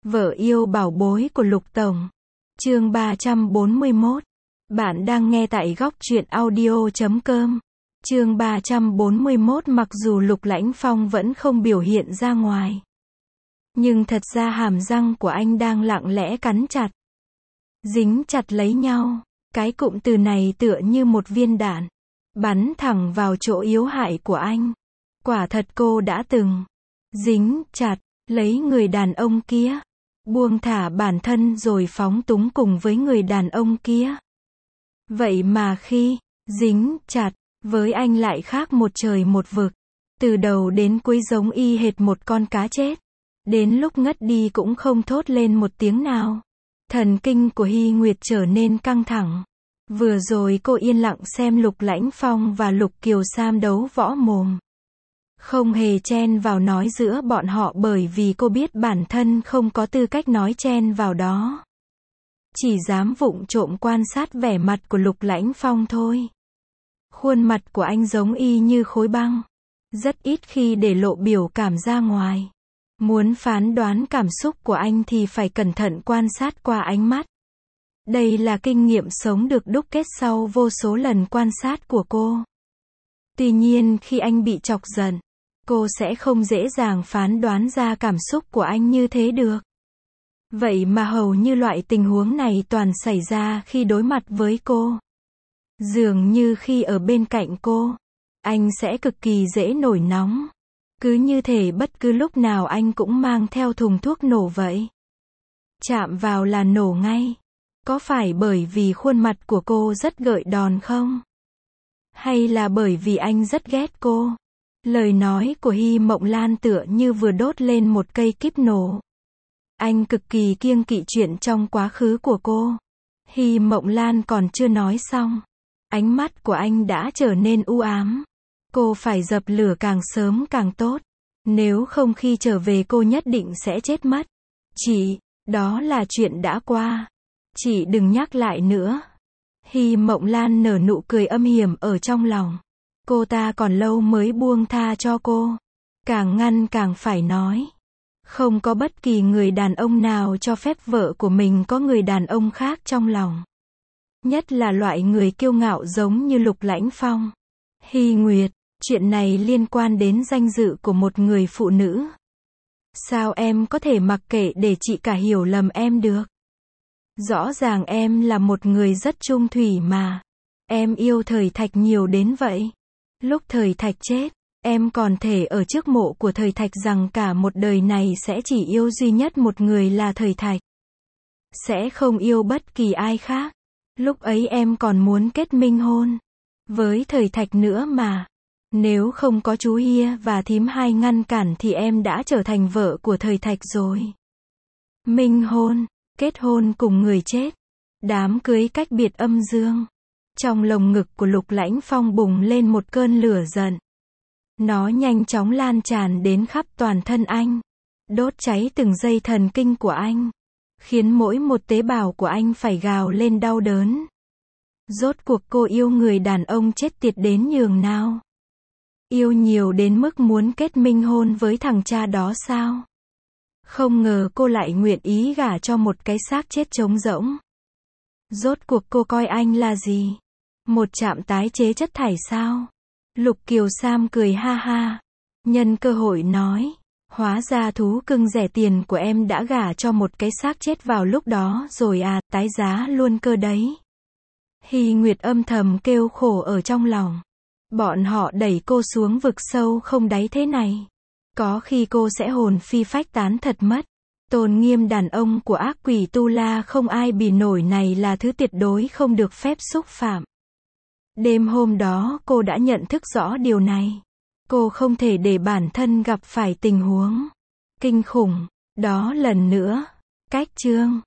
Vợ yêu bảo bối của Lục Tổng. Chương 341. Bạn đang nghe tại góc truyện audio.com. Chương 341. Mặc dù Lục Lãnh Phong vẫn không biểu hiện ra ngoài, nhưng thật ra hàm răng của anh đang lặng lẽ cắn chặt, dính chặt lấy nhau. Cái cụm từ này tựa như một viên đạn, bắn thẳng vào chỗ yếu hại của anh. Quả thật cô đã từng dính chặt lấy người đàn ông kia, buông thả bản thân rồi phóng túng cùng với người đàn ông kia. Vậy mà khi dính chặt với anh lại khác một trời một vực. Từ đầu đến cuối giống y hệt một con cá chết. Đến lúc ngất đi cũng không thốt lên một tiếng nào. Thần kinh của Hy Nguyệt trở nên căng thẳng. Vừa rồi cô yên lặng xem Lục Lãnh Phong và Lục Kiều Sam đấu võ mồm, không hề chen vào nói giữa bọn họ bởi vì cô biết bản thân không có tư cách nói chen vào đó. Chỉ dám vụng trộm quan sát vẻ mặt của Lục Lãnh Phong thôi. Khuôn mặt của anh giống y như khối băng, rất ít khi để lộ biểu cảm ra ngoài. Muốn phán đoán cảm xúc của anh thì phải cẩn thận quan sát qua ánh mắt. Đây là kinh nghiệm sống được đúc kết sau vô số lần quan sát của cô. Tuy nhiên khi anh bị chọc giận, cô sẽ không dễ dàng phán đoán ra cảm xúc của anh như thế được. Vậy mà hầu như loại tình huống này toàn xảy ra khi đối mặt với cô. Dường như khi ở bên cạnh cô, anh sẽ cực kỳ dễ nổi nóng. Cứ như thể bất cứ lúc nào anh cũng mang theo thùng thuốc nổ vậy. Chạm vào là nổ ngay. Có phải bởi vì khuôn mặt của cô rất gợi đòn không? Hay là bởi vì anh rất ghét cô? Lời nói của Hy Mộng Lan tựa như vừa đốt lên một cây kíp nổ. Anh cực kỳ kiêng kỵ chuyện trong quá khứ của cô. Hy Mộng Lan còn chưa nói xong, ánh mắt của anh đã trở nên u ám. Cô phải dập lửa càng sớm càng tốt. Nếu không khi trở về cô nhất định sẽ chết mất. Chị, đó là chuyện đã qua. Chị đừng nhắc lại nữa. Hy Mộng Lan nở nụ cười âm hiểm ở trong lòng. Cô ta còn lâu mới buông tha cho cô. Càng ngăn càng phải nói. Không có bất kỳ người đàn ông nào cho phép vợ của mình có người đàn ông khác trong lòng. Nhất là loại người kiêu ngạo giống như Lục Lãnh Phong. Hy Nguyệt, chuyện này liên quan đến danh dự của một người phụ nữ. Sao em có thể mặc kệ để chị cả hiểu lầm em được? Rõ ràng em là một người rất trung thủy mà. Em yêu Thời Thạch nhiều đến vậy. Lúc Thời Thạch chết, em còn thể ở trước mộ của Thời Thạch rằng cả một đời này sẽ chỉ yêu duy nhất một người là Thời Thạch. Sẽ không yêu bất kỳ ai khác. Lúc ấy em còn muốn kết minh hôn với Thời Thạch nữa mà. Nếu không có chú Hia và thím Hai ngăn cản thì em đã trở thành vợ của Thời Thạch rồi. Minh hôn, kết hôn cùng người chết. Đám cưới cách biệt âm dương. Trong lồng ngực của Lục Lãnh Phong bùng lên một cơn lửa giận. Nó nhanh chóng lan tràn đến khắp toàn thân anh, đốt cháy từng dây thần kinh của anh, khiến mỗi một tế bào của anh phải gào lên đau đớn. Rốt cuộc cô yêu người đàn ông chết tiệt đến nhường nào? Yêu nhiều đến mức muốn kết minh hôn với thằng cha đó sao? Không ngờ cô lại nguyện ý gả cho một cái xác chết trống rỗng. Rốt cuộc cô coi anh là gì? Một trạm tái chế chất thải sao? Lục Kiều Sam cười ha ha, nhân cơ hội nói, hóa ra thú cưng rẻ tiền của em đã gả cho một cái xác chết vào lúc đó rồi à, tái giá luôn cơ đấy. Hy Nguyệt âm thầm kêu khổ ở trong lòng. Bọn họ đẩy cô xuống vực sâu không đáy thế này. Có khi cô sẽ hồn phi phách tán thật mất. Tôn nghiêm đàn ông của ác quỷ Tu La không ai bì nổi này là thứ tuyệt đối không được phép xúc phạm. Đêm hôm đó cô đã nhận thức rõ điều này. Cô không thể để bản thân gặp phải tình huống kinh khủng đó lần nữa. Cách chương